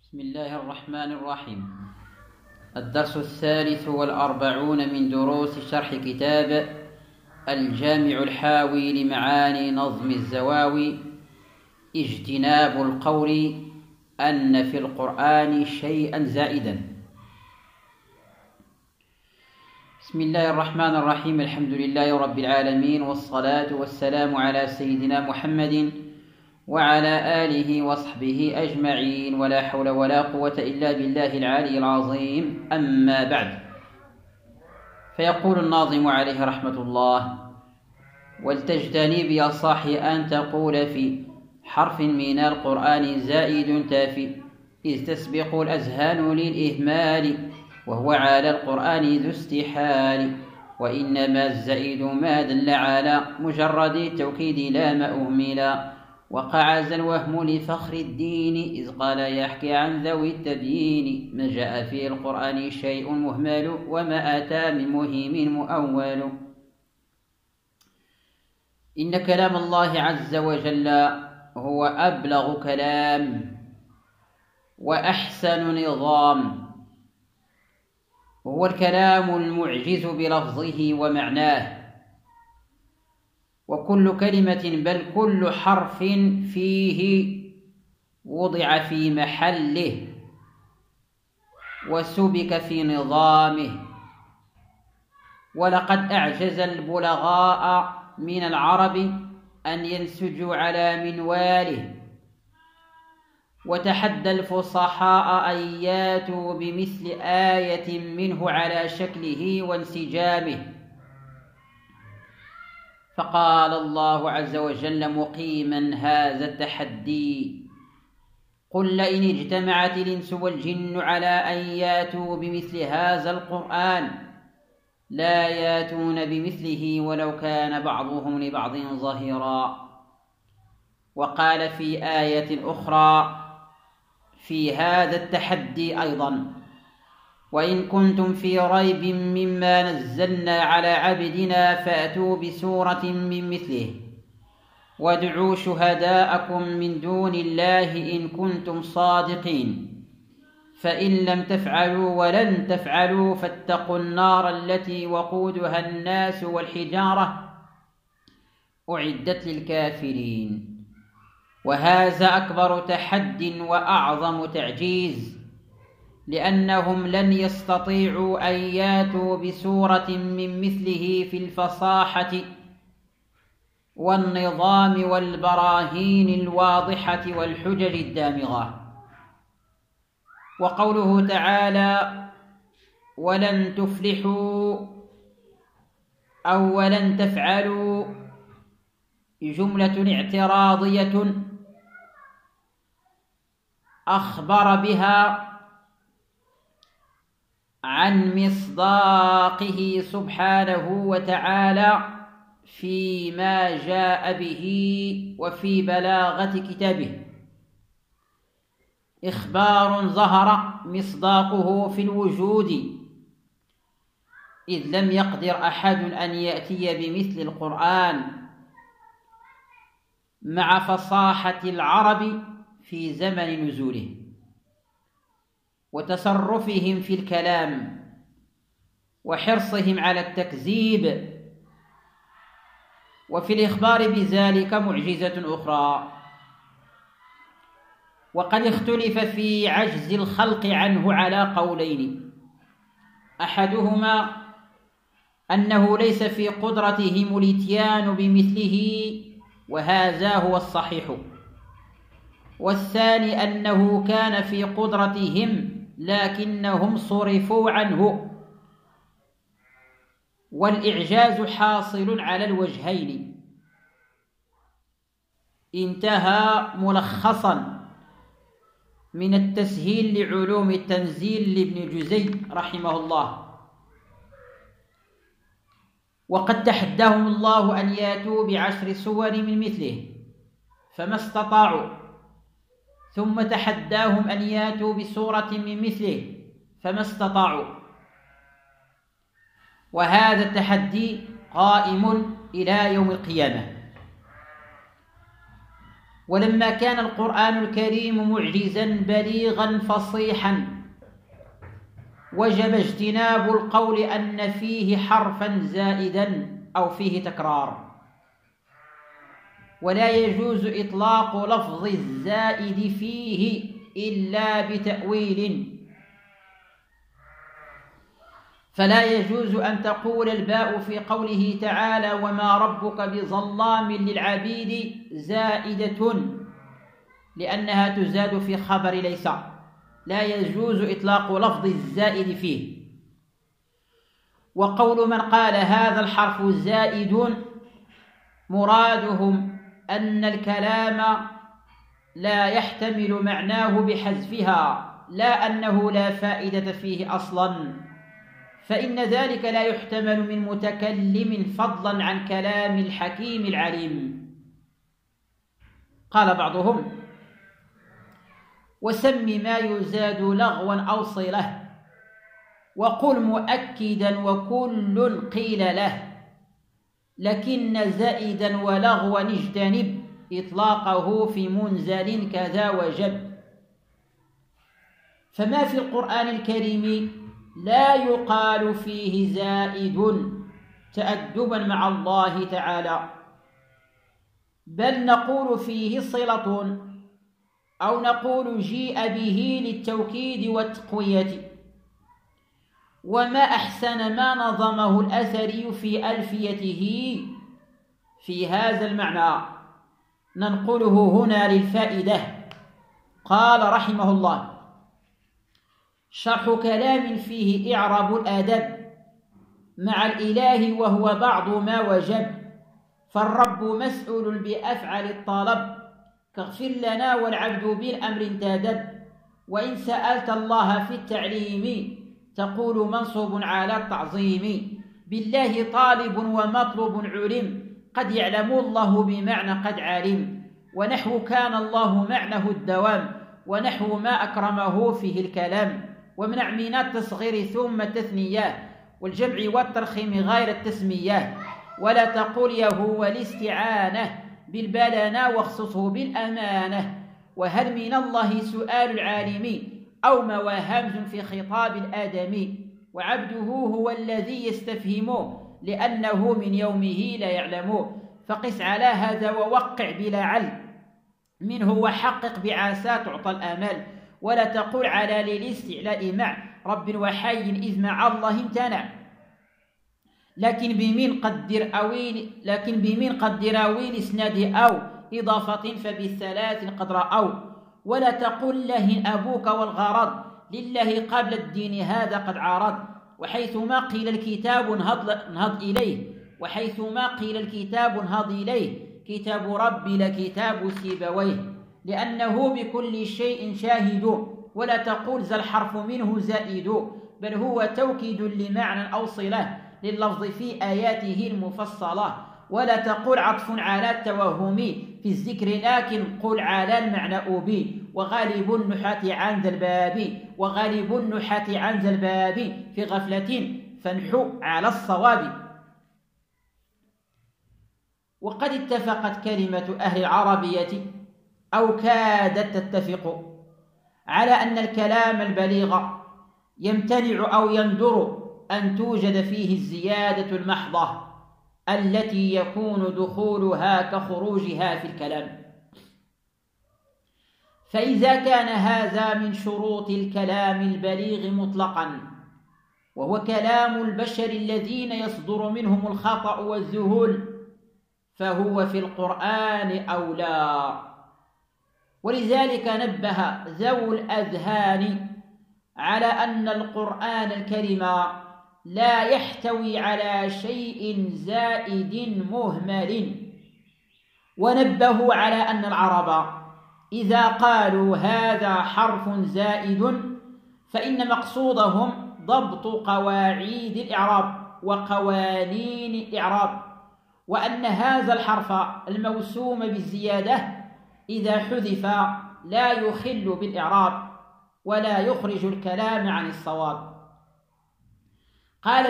بسم الله الرحمن الرحيم. الدرس 43 من دروس شرح كتاب الجامع الحاوي لمعاني نظم الزواوي، اجتناب القول أن في القرآن شيئا زائدا. بسم الله الرحمن الرحيم. الحمد لله رب العالمين، والصلاة والسلام على سيدنا محمد وعلى آله وصحبه أجمعين، ولا حول ولا قوة إلا بالله العلي العظيم. أما بعد، فيقول الناظم عليه رحمة الله: ولتجتنب يا صاحي أن تقول في حرف من القرآن زائد تافي، إذ تسبق الأذهان للإهمال، وهو على القرآن ذو استحال. وإنما الزائد ما دل على مجرد التوكيد لا ما أهملا، وقع ذا الوهم لفخر الدين إذ قال يحكي عن ذوي التبيين، ما جاء في القرآن شيء مهمل، وما أتى من مهم مؤول. إن كلام الله عز وجل هو أبلغ كلام وأحسن نظام، هو الكلام المعجز بلفظه ومعناه، وكل كلمة بل كل حرف فيه وضع في محله وسبك في نظامه. ولقد أعجز البلغاء من العرب أن ينسجوا على منواله، وتحدى الفصحاء أن ياتوا بمثل آية منه على شكله وانسجامه. فقال الله عز وجل مقيما هذا التحدي: قل لئن اجتمعت الإنس والجن على أن ياتوا بمثل هذا القرآن لا ياتون بمثله ولو كان بعضهم لبعض ظهيرا. وقال في آية أخرى في هذا التحدي أيضا: وإن كنتم في ريب مما نزلنا على عبدنا فأتوا بسورة من مثله وادعوا شهداءكم من دون الله إن كنتم صادقين، فإن لم تفعلوا ولن تفعلوا فاتقوا النار التي وقودها الناس والحجارة أعدت للكافرين. وهذا أكبر تحد وأعظم تعجيز، لأنهم لن يستطيعوا أن ياتوا بسورة من مثله في الفصاحة والنظام والبراهين الواضحة والحجج الدامغة. وقوله تعالى: ولن تفلحوا أو ولن تفعلوا جملة اعتراضية أخبر بها عن مصداقه سبحانه وتعالى فيما جاء به وفي بلاغة كتابه، إخبار ظهر مصداقه في الوجود، إذ لم يقدر أحد أن يأتي بمثل القرآن مع فصاحة العرب في زمن نزوله وتصرفهم في الكلام وحرصهم على التكذيب. وفي الإخبار بذلك معجزة أخرى، وقد اختلف في عجز الخلق عنه على قولين: أحدهما أنه ليس في قدرتهم الإتيان بمثله، وهذا هو الصحيح، والثاني أنه كان في قدرتهم لكنهم صرفوا عنه. والإعجاز حاصل على الوجهين. انتهى ملخصا من التسهيل لعلوم التنزيل لابن جزي رحمه الله. وقد تحداهم الله أن ياتوا ب10 سور من مثله فما استطاعوا، ثم تحداهم أن ياتوا بسورة من مثله فما استطاعوا. وهذا التحدي قائم إلى يوم القيامة. ولما كان القرآن الكريم معجزا بليغا فصيحا وجب اجتناب القول أن فيه حرفا زائدا أو فيه تكرار، ولا يجوز إطلاق لفظ الزائد فيه إلا بتأويل، فلا يجوز أن تقول الباء في قوله تعالى وما ربك بظلام للعبيد زائدة، لأنها تزاد في خبر ليس، لا يجوز إطلاق لفظ الزائد فيه. وقول من قال هذا الحرف زائد مرادهم أن الكلام لا يحتمل معناه بحذفها، لا أنه لا فائدة فيه أصلا، فإن ذلك لا يحتمل من متكلم فضلا عن كلام الحكيم العليم. قال بعضهم وسم ما يزاد لغوا أو صلة، وقل مؤكدا وكل قيل له، لكن زائدا ولغوا اجتنب إطلاقه في منزل كذا وجب. فما في القرآن الكريم لا يقال فيه زائد تأدبا مع الله تعالى، بل نقول فيه صلة أو نقول جيء به للتوكيد والتقوية. وما أحسن ما نظمه الأثري في ألفيته في هذا المعنى، ننقله هنا للفائدة. قال رحمه الله شرح كلام فيه إعراب الآدب مع الإله وهو بعض ما وجب، فالرب مسؤول بأفعل الطلب كاغفر لنا والعبد بالأمر انتدب، وإن سألت الله في التعليم تقول منصوب على التعظيم، بالله طالب ومطلوب علم قد يعلم الله بمعنى قد علم، ونحو كان الله معنه الدوام ونحو ما أكرمه فيه الكلام، ومنع من التصغير ثم التثنية والجمع والترخيم غير التسمية، ولا تقول يهو الاستعانة بالبلانة واخصصه بالأمانة، وهل من الله سؤال العالم أو مواهمز في خطاب الآدمي، وعبده هو الذي يستفهمه لأنه من يومه لا يعلمه، فقس على هذا ووقع بلا عل منه وحقق بعسى تعطى الآمال، ولا تقول على للاستعلاء مع رب وحي إذ مع الله امتنع، لكن بمن قدر أويل إسناد أو إضافة فبالثلاث قد رأوا، ولا تقل له أبوك والغرض لله قبل الدين هذا قد عارض، وحيثما قيل الكتاب انهض إليه، وحيثما قيل الكتاب انهض إليه كتاب ربي لكتاب سيبويه، لأنه بكل شيء شاهد، ولا تقول ذا الحرف منه زائد، بل هو توكيد لمعنى أو صلة لللفظ في آياته المفصلة، ولا تقول عطف على التوهم في الذكر لكن قل على المعنى أبي، وغالب النحاة عن ذا الباب في غفلة فانحو على الصواب. وقد اتفقت كلمة أهل العربية أو كادت تتفق على أن الكلام البليغ يمتنع أو يندر أن توجد فيه الزيادة المحضة التي يكون دخولها كخروجها في الكلام، فإذا كان هذا من شروط الكلام البليغ مطلقا، وهو كلام البشر الذين يصدر منهم الخطأ والذهول، فهو في القرآن أولى. ولذلك نبه ذو الأذهان على أن القرآن الكريم لا يحتوي على شيء زائد مهمل، ونبهوا على أن العرب إذا قالوا هذا حرف زائد فإن مقصودهم ضبط قواعيد الإعراب وقوانين الإعراب، وأن هذا الحرف الموسوم بالزيادة إذا حذف لا يخل بالإعراب ولا يخرج الكلام عن الصواب. قال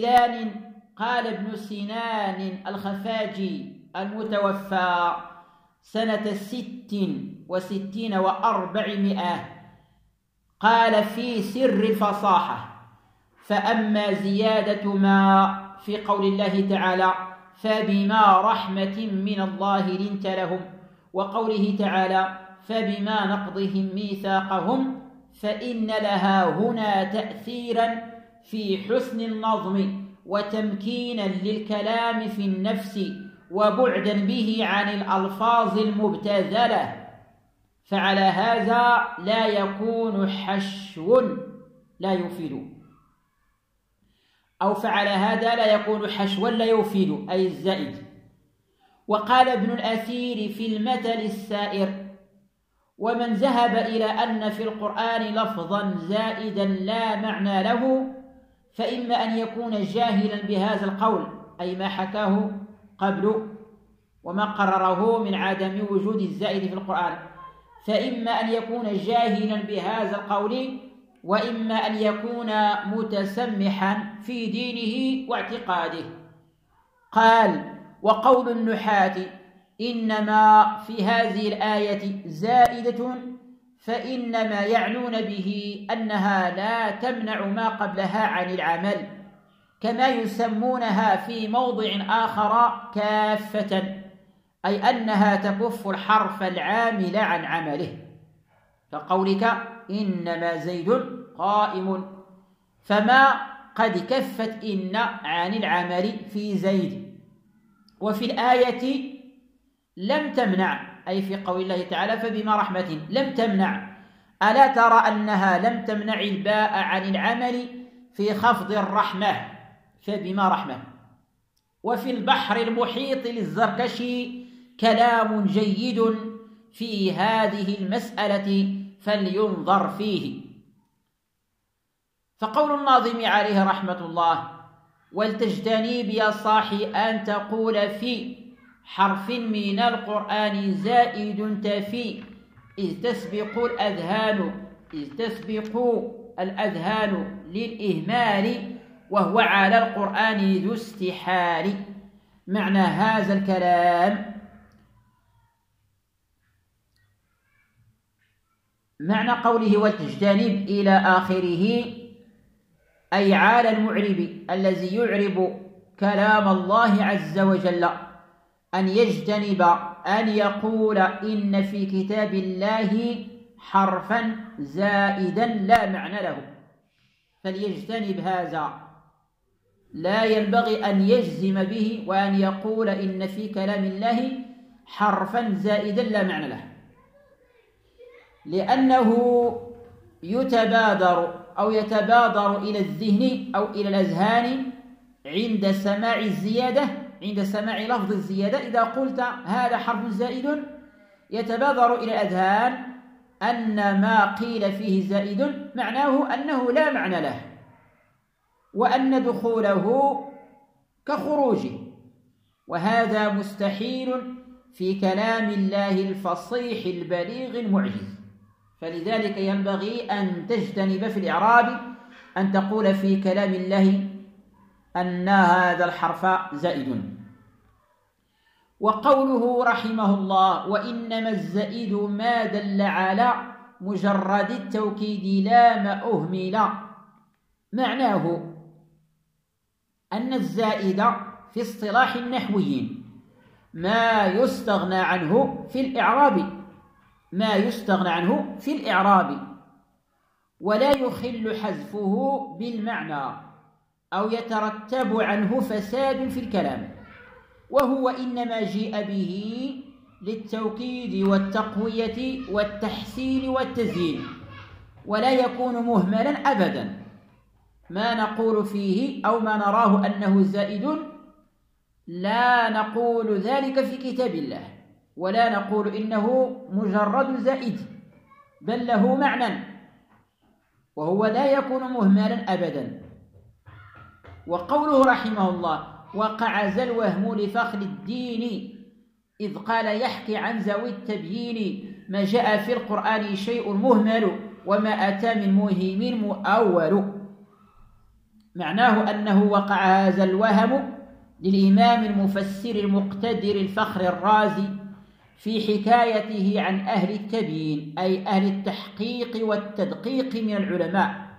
ابن سنان الخفاجي المتوفى سنة 66 و400 قال في سر الفصاحة: فأما زيادة ما في قول الله تعالى: فبما رحمة من الله لنت لهم، وقوله تعالى: فبما نقضهم ميثاقهم، فإن لها هنا تأثيرا في حسن النظم وتمكينا للكلام في النفس وبعدا به عن الألفاظ المبتذلة، فعلى هذا لا يكون حشو لا يفيد، أو فعلى هذا لا يكون حشوا لا يفيد أي الزائد. وقال ابن الأثير في المثل السائر: ومن ذهب إلى أن في القرآن لفظا زائدا لا معنى له، فإما أن يكون جاهلا بهذا القول، أي ما حكاه قبل وما قرره من عدم وجود الزائد في القرآن، فإما أن يكون جاهلا بهذا القول، وإما أن يكون متسمحا في دينه واعتقاده. قال: وقول النحاة إنما في هذه الآية زائدة، فإنما يعنون به أنها لا تمنع ما قبلها عن العمل، كما يسمونها في موضع آخر كافة، أي أنها تكف الحرف العامل عن عمله، كقولك: إنما زيد قائم، فما قد كفت إن عن العمل في زيد. وفي الآية لم تمنع، أي في قول الله تعالى: فبما رحمة لم تمنع، ألا ترى أنها لم تمنع الباء عن العمل في خفض الرحمة، فبما رحمة. وفي البحر المحيط للزركشي كلام جيد في هذه المسألة فلينظر فيه. فقول الناظم عليه رحمة الله: ولتجتنب يا صاحي أن تقول في حرف من القرآن زائد تفي، إذ تسبق الأذهان للإهمال، وهو على القرآن ذو استحال. معنى هذا الكلام: معنى قوله ولتجتنب إلى آخره، أي على المعرب الذي يعرب كلام الله عز وجل أن يجتنب أن يقول إن في كتاب الله حرفا زائدا لا معنى له، فليجتنب هذا، لا ينبغي أن يجزم به وأن يقول إن في كلام الله حرفا زائدا لا معنى له، لأنه يتبادر إلى الذهن أو إلى الأذهان عند سماع الزيادة، عند سماع لفظ الزيادة. إذا قلت هذا حرف زائد يتبادر إلى الأذهان أن ما قيل فيه زائد معناه أنه لا معنى له، وأن دخوله كخروجه، وهذا مستحيل في كلام الله الفصيح البليغ المعجز. فلذلك ينبغي أن تجتنب في الإعراب أن تقول في كلام الله أن هذا الحرف زائد. وقوله رحمه الله: وإنما الزائد ما دل على مجرد التوكيد لا ما أهمل، معناه أن الزائد في اصطلاح النحويين ما يستغنى عنه في الإعراب، ولا يخل حذفه بالمعنى أو يترتب عنه فساد في الكلام، وهو إنما جيء به للتوكيد والتقوية والتحسين والتزيين، ولا يكون مهملا أبدا. ما نقول فيه أو ما نراه أنه زائد لا نقول ذلك في كتاب الله، ولا نقول إنه مجرد زائد، بل له معنى، وهو لا يكون مهملا أبدا. وقوله رحمه الله: وقع ذا الوهم لفخر الدين إذ قال يحكي عن ذوي التبيين، ما جاء في القرآن شيء مهمل وما أتى من مهم مؤول. معناه أنه وقع هذا الوهم للإمام المفسر المقتدر الفخر الرازي في حكايته عن أهل التبيين أي أهل التحقيق والتدقيق من العلماء،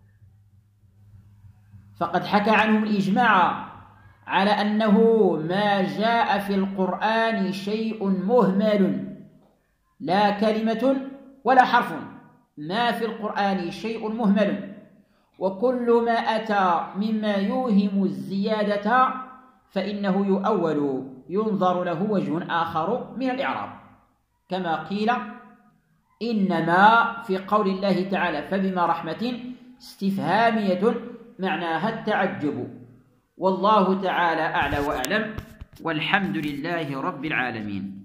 فقد حكى عنهم الإجماع على أنه ما جاء في القرآن شيء مهمل، لا كلمة ولا حرف، ما في القرآن شيء مهمل، وكل ما أتى مما يوهم الزيادة فإنه يؤول، ينظر له وجه آخر من الإعراب، كما قيل إنما في قول الله تعالى فبما رحمة استفهامية معناها التعجب. والله تعالى أعلى وأعلم، والحمد لله رب العالمين.